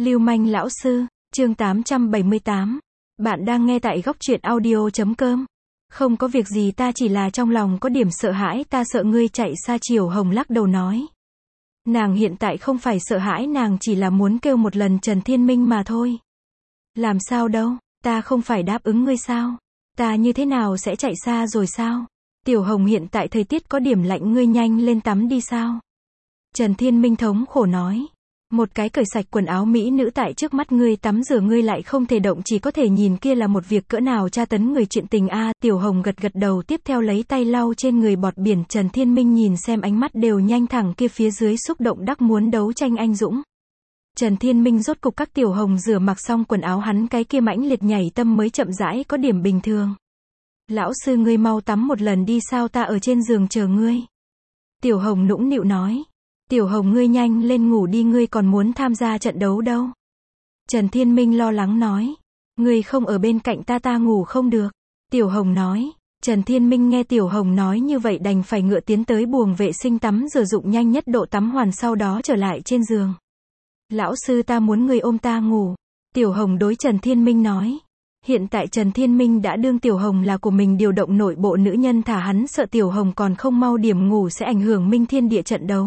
Lưu manh lão sư, chương 878. Bạn đang nghe tại góc truyện audio.com. Không có việc gì, ta chỉ là trong lòng có điểm sợ hãi, ta sợ ngươi chạy xa. Triều Hồng lắc đầu nói. Nàng hiện tại không phải sợ hãi, nàng chỉ là muốn kêu một lần Trần Thiên Minh mà thôi. Làm sao đâu, ta không phải đáp ứng ngươi sao? Ta như thế nào sẽ chạy xa rồi sao? Tiểu Hồng, hiện tại thời tiết có điểm lạnh, ngươi nhanh lên tắm đi sao? Trần Thiên Minh thống khổ nói. Một cái cởi sạch quần áo mỹ nữ tại trước mắt ngươi tắm rửa, ngươi lại không thể động, chỉ có thể nhìn, kia là một việc cỡ nào tra tấn người chuyện tình a. Tiểu Hồng gật gật đầu, tiếp theo lấy tay lau trên người bọt biển. Trần Thiên Minh nhìn xem, ánh mắt đều nhanh thẳng kia phía dưới, xúc động đắc muốn đấu tranh anh dũng. Trần Thiên Minh rốt cục các Tiểu Hồng rửa mặc xong quần áo, hắn cái kia mãnh liệt nhảy tâm mới chậm rãi có điểm bình thường. Lão sư, ngươi mau tắm một lần đi sao, ta ở trên giường chờ ngươi. Tiểu Hồng nũng nịu nói. Tiểu Hồng, ngươi nhanh lên ngủ đi, ngươi còn muốn tham gia trận đấu đâu. Trần Thiên Minh lo lắng nói. Ngươi không ở bên cạnh ta, ta ngủ không được. Tiểu Hồng nói. Trần Thiên Minh nghe Tiểu Hồng nói như vậy đành phải ngựa tiến tới buồng vệ sinh tắm rửa, dụng nhanh nhất độ tắm hoàn, sau đó trở lại trên giường. Lão sư, ta muốn ngươi ôm ta ngủ. Tiểu Hồng đối Trần Thiên Minh nói. Hiện tại Trần Thiên Minh đã đương Tiểu Hồng là của mình, điều động nội bộ nữ nhân, thả hắn sợ Tiểu Hồng còn không mau điểm ngủ sẽ ảnh hưởng Minh Thiên Địa trận đấu.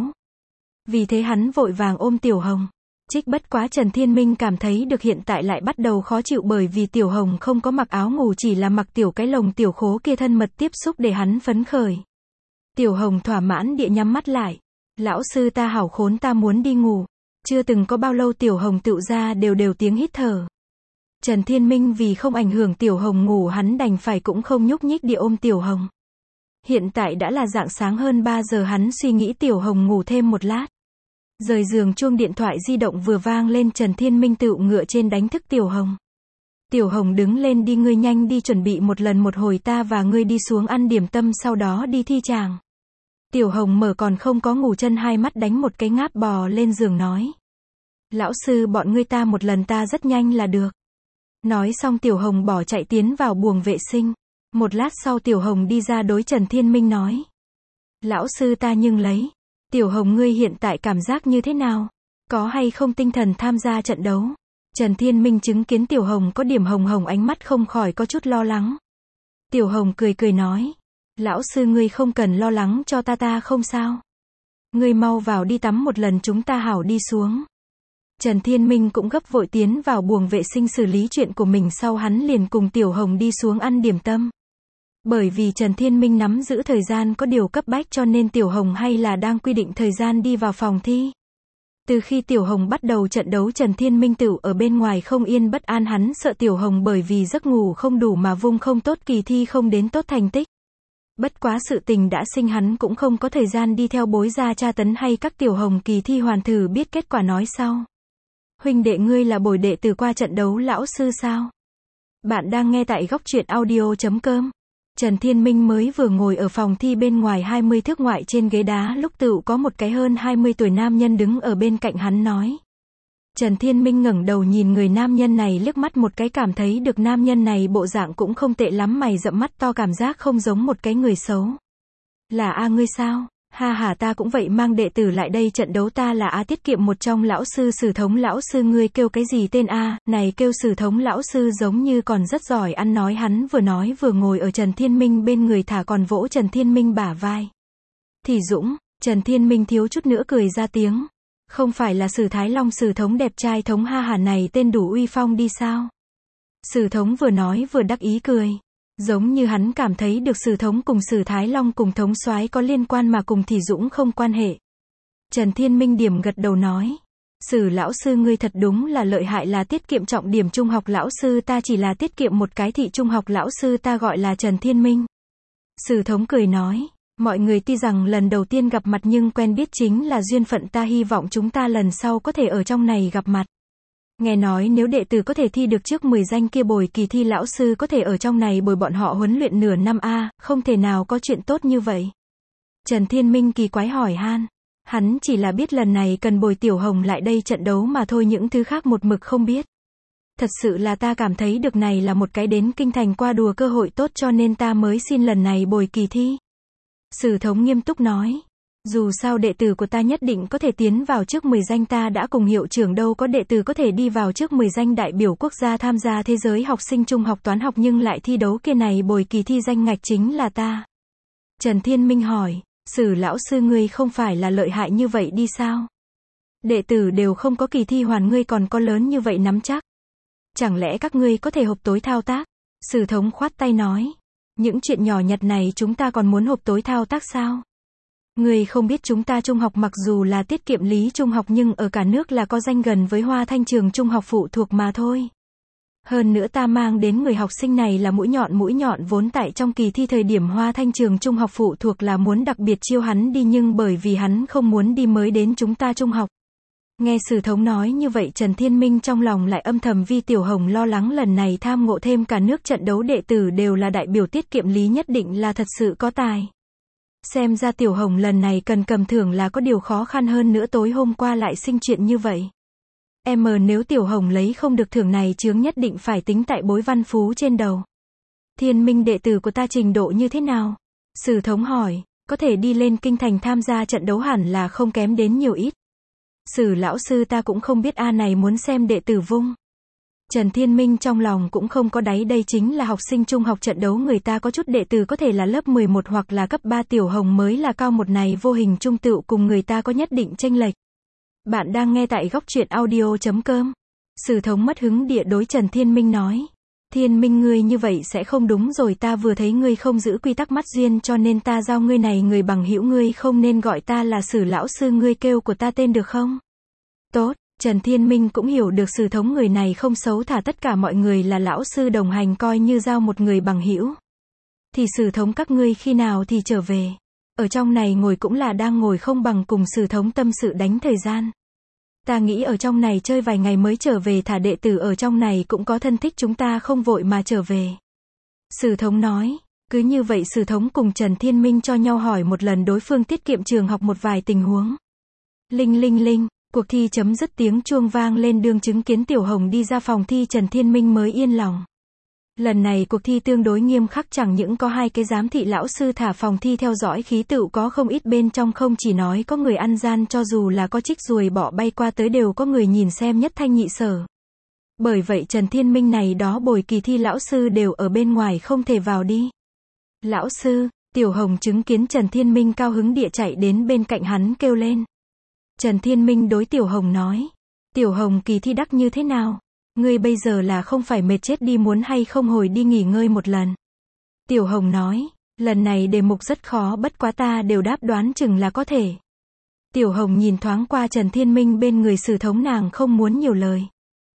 Vì thế hắn vội vàng ôm Tiểu Hồng. Bất quá Trần Thiên Minh cảm thấy được hiện tại lại bắt đầu khó chịu, bởi vì Tiểu Hồng không có mặc áo ngủ, chỉ là mặc tiểu cái lồng tiểu khố kia, thân mật tiếp xúc để hắn phấn khởi. Tiểu Hồng thỏa mãn địa nhắm mắt lại. Lão sư, ta hảo khốn, ta muốn đi ngủ. Chưa từng có bao lâu Tiểu Hồng tựu ra đều tiếng hít thở. Trần Thiên Minh vì không ảnh hưởng Tiểu Hồng ngủ, hắn đành phải cũng không nhúc nhích địa ôm Tiểu Hồng. Hiện tại đã là rạng sáng hơn 3 giờ, hắn suy nghĩ Tiểu Hồng ngủ thêm một lát. Rời giường, chuông điện thoại di động vừa vang lên, Trần Thiên Minh tựu ngựa trên đánh thức Tiểu Hồng. Tiểu Hồng, đứng lên đi, ngươi nhanh đi chuẩn bị một lần, một hồi ta và ngươi đi xuống ăn điểm tâm, sau đó đi thi tràng. Tiểu Hồng mở còn không có ngủ chân, hai mắt đánh một cái ngáp, bò lên giường nói. Lão sư, bọn ngươi ta một lần, ta rất nhanh là được. Nói xong Tiểu Hồng bỏ chạy tiến vào buồng vệ sinh. Một lát sau Tiểu Hồng đi ra đối Trần Thiên Minh nói. Lão sư, ta nhưng lấy. Tiểu Hồng, ngươi hiện tại cảm giác như thế nào? Có hay không tinh thần tham gia trận đấu? Trần Thiên Minh chứng kiến Tiểu Hồng có điểm hồng hồng, ánh mắt không khỏi có chút lo lắng. Tiểu Hồng cười cười nói. Lão sư, ngươi không cần lo lắng cho ta, ta không sao. Ngươi mau vào đi tắm một lần, chúng ta hảo đi xuống. Trần Thiên Minh cũng gấp vội tiến vào buồng vệ sinh xử lý chuyện của mình, sau hắn liền cùng Tiểu Hồng đi xuống ăn điểm tâm. Bởi vì Trần Thiên Minh nắm giữ thời gian có điều cấp bách, cho nên Tiểu Hồng hay là đang quy định thời gian đi vào phòng thi. Từ khi Tiểu Hồng bắt đầu trận đấu, Trần Thiên Minh tựu ở bên ngoài không yên bất an, hắn sợ Tiểu Hồng bởi vì giấc ngủ không đủ mà vung không tốt kỳ thi, không đến tốt thành tích. Bất quá sự tình đã sinh, hắn cũng không có thời gian đi theo bối ra tra tấn hay các Tiểu Hồng kỳ thi hoàn thử biết kết quả nói sau. Huynh đệ, ngươi là bồi đệ từ qua trận đấu lão sư sao? Bạn đang nghe tại góc truyện audio.com. Trần Thiên Minh mới vừa ngồi ở phòng thi bên ngoài 20 thước ngoại trên ghế đá, lúc tựu có một cái hơn 20 tuổi nam nhân đứng ở bên cạnh hắn nói. Trần Thiên Minh ngẩng đầu nhìn người nam nhân này liếc mắt một cái, cảm thấy được nam nhân này bộ dạng cũng không tệ lắm, mày rậm mắt to, cảm giác không giống một cái người xấu. Là A ngươi sao? Ha ha, ta cũng vậy, mang đệ tử lại đây trận đấu, ta là A Tiết Kiệm một trong lão sư. Sử Thống lão sư, ngươi kêu cái gì tên A? Này kêu Sử Thống lão sư, giống như còn rất giỏi ăn nói. Hắn vừa nói vừa ngồi ở Trần Thiên Minh bên người, thả còn vỗ Trần Thiên Minh bả vai. Thì Dũng, Trần Thiên Minh thiếu chút nữa cười ra tiếng. Không phải là Sử Thái Long, Sử Thống đẹp trai thống, ha ha, này tên đủ uy phong đi sao? Sử Thống vừa nói vừa đắc ý cười. Giống như hắn cảm thấy được Sử Thống cùng Sử Thái Long cùng thống soái có liên quan, mà cùng Thì Dũng không quan hệ. Trần Thiên Minh điểm gật đầu nói. Sử lão sư, ngươi thật đúng là lợi hại, là Tiết Kiệm trọng điểm trung học lão sư, ta chỉ là Tiết Kiệm một cái thị trung học lão sư, ta gọi là Trần Thiên Minh. Sử Thống cười nói. Mọi người tuy rằng lần đầu tiên gặp mặt nhưng quen biết chính là duyên phận, ta hy vọng chúng ta lần sau có thể ở trong này gặp mặt. Nghe nói nếu đệ tử có thể thi được trước 10 danh kia bồi kỳ thi, lão sư có thể ở trong này bồi bọn họ huấn luyện nửa năm a, không thể nào có chuyện tốt như vậy. Trần Thiên Minh kỳ quái hỏi han. Hắn chỉ là biết lần này cần bồi Tiểu Hồng lại đây trận đấu mà thôi, những thứ khác một mực không biết. Thật sự là ta cảm thấy được này là một cái đến kinh thành qua đùa cơ hội tốt, cho nên ta mới xin lần này bồi kỳ thi. Sử Thống nghiêm túc nói. Dù sao đệ tử của ta nhất định có thể tiến vào trước 10 danh, ta đã cùng hiệu trưởng đâu có đệ tử có thể đi vào trước 10 danh đại biểu quốc gia tham gia thế giới học sinh trung học toán học nhưng lại thi đấu kia này bồi kỳ thi danh ngạch chính là ta. Trần Thiên Minh hỏi, Sử lão sư ngươi không phải là lợi hại như vậy đi sao? Đệ tử đều không có kỳ thi hoàn ngươi còn có lớn như vậy nắm chắc. Chẳng lẽ các ngươi có thể hộp tối thao tác? Sử thống khoát tay nói, những chuyện nhỏ nhặt này chúng ta còn muốn hộp tối thao tác sao? Ngươi không biết chúng ta trung học mặc dù là tiết kiệm lý trung học nhưng ở cả nước là có danh gần với Hoa Thanh trường trung học phụ thuộc mà thôi. Hơn nữa ta mang đến người học sinh này là mũi nhọn vốn tại trong kỳ thi thời điểm Hoa Thanh trường trung học phụ thuộc là muốn đặc biệt chiêu hắn đi nhưng bởi vì hắn không muốn đi mới đến chúng ta trung học. Nghe Sử thống nói như vậy Trần Thiên Minh trong lòng lại âm thầm vì Tiểu Hồng lo lắng lần này tham ngộ thêm cả nước trận đấu đệ tử đều là đại biểu tiết kiệm lý nhất định là thật sự có tài. Xem ra Tiểu Hồng lần này cần cầm thưởng là có điều khó khăn hơn nữa tối hôm qua lại sinh chuyện như vậy. Nếu Tiểu Hồng lấy không được thưởng này chướng nhất định phải tính tại bối văn phú trên đầu. Thiên Minh đệ tử của ta trình độ như thế nào? Sử thống hỏi, có thể đi lên kinh thành tham gia trận đấu hẳn là không kém đến nhiều ít. Sử lão sư ta cũng không biết này muốn xem đệ tử vung. Trần Thiên Minh trong lòng cũng không có đáy đây chính là học sinh trung học trận đấu người ta có chút đệ tử có thể là lớp 11 hoặc là cấp 3 Tiểu Hồng mới là cao một này vô hình trung tựu cùng người ta có nhất định chênh lệch. Bạn đang nghe tại góc truyện audio.com. Sử thống mất hứng địa đối Trần Thiên Minh nói. Thiên Minh ngươi như vậy sẽ không đúng rồi ta vừa thấy ngươi không giữ quy tắc mắt duyên cho nên ta giao ngươi này người bằng hữu ngươi không nên gọi ta là Sử lão sư ngươi kêu của ta tên được không? Tốt, Trần Thiên Minh cũng hiểu được Sử thống người này không xấu thả tất cả mọi người là lão sư đồng hành coi như giao một người bằng hữu. Thì Sử thống các ngươi khi nào thì trở về? Ở trong này ngồi cũng là đang ngồi không bằng cùng Sử thống tâm sự đánh thời gian. Ta nghĩ ở trong này chơi vài ngày mới trở về thả đệ tử ở trong này cũng có thân thích chúng ta không vội mà trở về. Sử thống nói, cứ như vậy Sử thống cùng Trần Thiên Minh cho nhau hỏi một lần đối phương tiết kiệm trường học một vài tình huống. Linh linh linh, cuộc thi chấm dứt tiếng chuông vang lên đương chứng kiến Tiểu Hồng đi ra phòng thi Trần Thiên Minh mới yên lòng. Lần này cuộc thi tương đối nghiêm khắc chẳng những có 2 cái giám thị lão sư thả phòng thi theo dõi khí tựu có không ít bên trong không chỉ nói có người ăn gian cho dù là có trích ruồi bỏ bay qua tới đều có người nhìn xem nhất thanh nhị sở. Bởi vậy Trần Thiên Minh này đó bồi kỳ thi lão sư đều ở bên ngoài không thể vào đi. Lão sư, Tiểu Hồng chứng kiến Trần Thiên Minh cao hứng địa chạy đến bên cạnh hắn kêu lên. Trần Thiên Minh đối Tiểu Hồng nói. Tiểu Hồng kỳ thi đắc như thế nào? Ngươi bây giờ là không phải mệt chết đi muốn hay không hồi đi nghỉ ngơi một lần. Tiểu Hồng nói, lần này đề mục rất khó bất quá ta đều đáp đoán chừng là có thể. Tiểu Hồng nhìn thoáng qua Trần Thiên Minh bên người Sử thống nàng không muốn nhiều lời.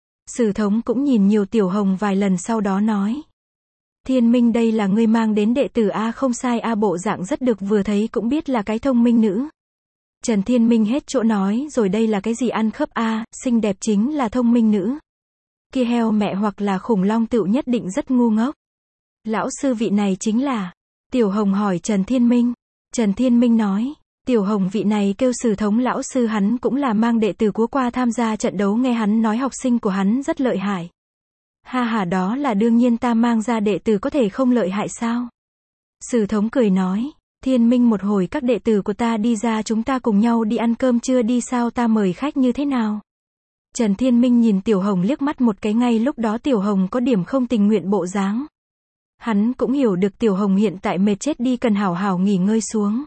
Sử thống cũng nhìn nhiều Tiểu Hồng vài lần sau đó nói. Thiên Minh đây là ngươi mang đến đệ tử A không sai A bộ dạng rất được vừa thấy cũng biết là cái thông minh nữ. Trần Thiên Minh hết chỗ nói rồi đây là cái gì ăn khớp A, xinh đẹp chính là thông minh nữ. Kia heo mẹ hoặc là khủng long tựu nhất định rất ngu ngốc. Lão sư vị này chính là. Tiểu Hồng hỏi Trần Thiên Minh. Trần Thiên Minh nói. Tiểu Hồng vị này kêu Sử thống lão sư hắn cũng là mang đệ tử của qua tham gia trận đấu nghe hắn nói học sinh của hắn rất lợi hại. Ha ha đó là đương nhiên ta mang ra đệ tử có thể không lợi hại sao? Sử thống cười nói. Thiên Minh một hồi các đệ tử của ta đi ra chúng ta cùng nhau đi ăn cơm trưa đi sao ta mời khách như thế nào? Trần Thiên Minh nhìn Tiểu Hồng liếc mắt một cái ngay lúc đó Tiểu Hồng có điểm không tình nguyện bộ dáng. Hắn cũng hiểu được Tiểu Hồng hiện tại mệt chết đi cần hảo hảo nghỉ ngơi xuống.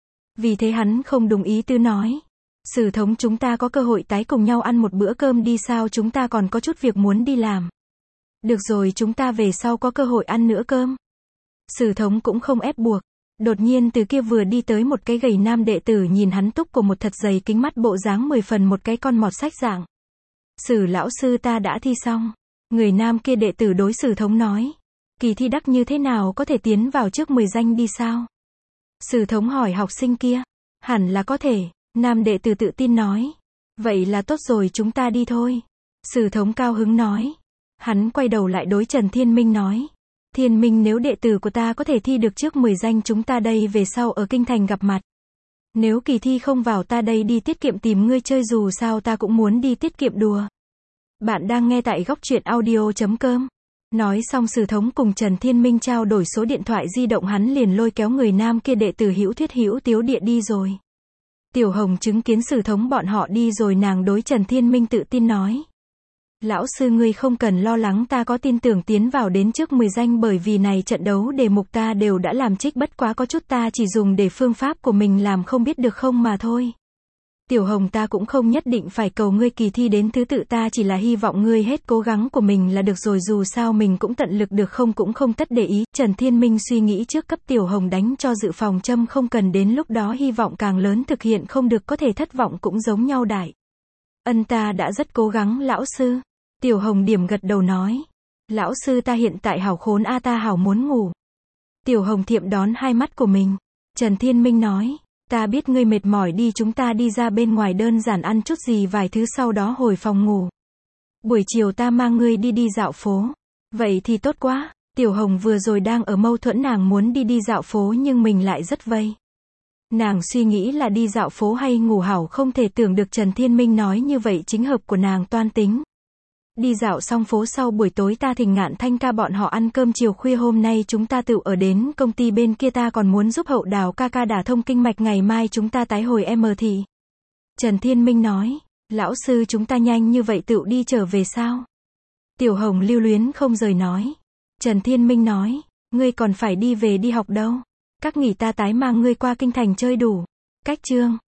Vì thế hắn không đồng ý tư nói. Sử thống chúng ta có cơ hội tái cùng nhau ăn một bữa cơm đi sao chúng ta còn có chút việc muốn đi làm. Được rồi chúng ta về sau có cơ hội ăn nữa cơm. Sử thống cũng không ép buộc. Đột nhiên từ kia vừa đi tới một cái gầy nam đệ tử nhìn hắn túc của một thật dày kính mắt bộ dáng 10 phần một cái con mọt sách dạng. Sử lão sư ta đã thi xong. Người nam kia đệ tử đối Sử thống nói. Kỳ thi đắc như thế nào có thể tiến vào trước 10 danh đi sao? Sử thống hỏi học sinh kia. Hẳn là có thể. Nam đệ tử tự tin nói. Vậy là tốt rồi chúng ta đi thôi. Sử thống cao hứng nói. Hắn quay đầu lại đối Trần Thiên Minh nói. Thiên Minh nếu đệ tử của ta có thể thi được trước 10 danh chúng ta đây về sau ở kinh thành gặp mặt. Nếu kỳ thi không vào ta đây đi tiết kiệm tìm ngươi chơi dù sao ta cũng muốn đi tiết kiệm đùa. Bạn đang nghe tại góc truyện audio.com. Nói xong Sử thống cùng Trần Thiên Minh trao đổi số điện thoại di động hắn liền lôi kéo người nam kia đệ tử hữu thuyết hữu tiếu địa đi rồi. Tiểu Hồng chứng kiến Sử Thống bọn họ đi rồi, nàng đối Trần Thiên Minh tự tin nói. Lão sư ngươi không cần lo lắng, ta có tin tưởng tiến vào đến trước 10 danh, bởi vì này trận đấu đề mục ta đều đã làm trích, bất quá có chút ta chỉ dùng để phương pháp của mình làm không biết được không mà thôi. Tiểu Hồng, ta cũng không nhất định phải cầu ngươi kỳ thi đến thứ tự, ta chỉ là hy vọng ngươi hết cố gắng của mình là được rồi, dù sao mình cũng tận lực được không, cũng không tất để ý. Trần Thiên Minh suy nghĩ trước, cấp Tiểu Hồng đánh cho dự phòng châm, không cần đến lúc đó hy vọng càng lớn thực hiện không được có thể thất vọng cũng giống nhau đại. Ta đã rất cố gắng lão sư. Tiểu Hồng điểm gật đầu nói. Lão sư, ta hiện tại hảo khốn a, ta hảo muốn ngủ. Tiểu Hồng thiệm đón hai mắt của mình. Trần Thiên Minh nói. Ta biết ngươi mệt mỏi, đi chúng ta đi ra bên ngoài đơn giản ăn chút gì vài thứ sau đó hồi phòng ngủ. Buổi chiều ta mang ngươi đi dạo phố. Vậy thì tốt quá. Tiểu Hồng vừa rồi đang ở mâu thuẫn, nàng muốn đi dạo phố nhưng mình lại rất vây. Nàng suy nghĩ là đi dạo phố hay ngủ hảo, không thể tưởng được Trần Thiên Minh nói như vậy chính hợp của nàng toan tính. Đi dạo xong phố sau, buổi tối ta thỉnh Ngạn Thanh ca bọn họ ăn cơm chiều khuya, hôm nay chúng ta tựu ở đến công ty bên kia, ta còn muốn giúp Hậu Đào ca ca đả thông kinh mạch, ngày mai chúng ta tái hồi thị. Trần Thiên Minh nói, lão sư chúng ta nhanh như vậy tựu đi trở về sao? Tiểu Hồng lưu luyến không rời nói. Trần Thiên Minh nói, ngươi còn phải đi về đi học đâu. Các nghỉ ta tái mang ngươi qua kinh thành chơi đủ. Cách chương